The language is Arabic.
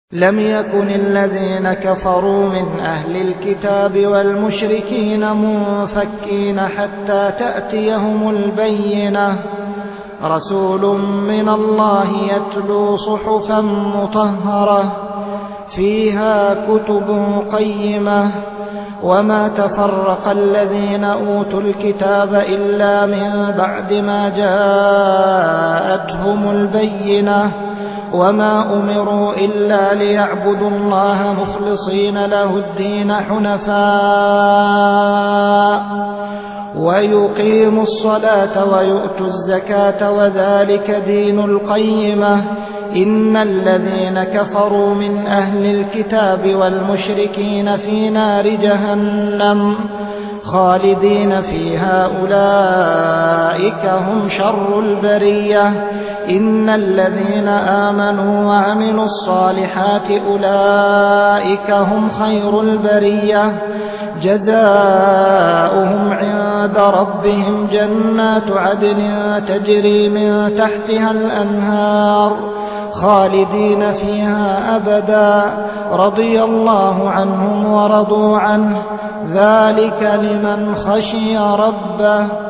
لم يكن الذين كفروا من أهل الكتاب والمشركين منفكين حتى تأتيهم البينة رسول من الله يتلو صحفا مطهرة فيها كتب قيمة وما تفرق الذين أوتوا الكتاب إلا من بعد ما جاءتهم البينة وما أمروا إلا ليعبدوا الله مخلصين له الدين حنفاء ويقيموا الصلاة ويؤتوا الزكاة وذلك دين القيمة إن الذين كفروا من أهل الكتاب والمشركين في نار جهنم خالدين فيها أولئك هم شر البرية إن الذين آمنوا وعملوا الصالحات أولئك هم خير البرية جزاؤهم عند ربهم جنات عدن تجري من تحتها الأنهار خالدين فيها أبدا رضي الله عنهم ورضوا عنه ذلك لمن خشي ربه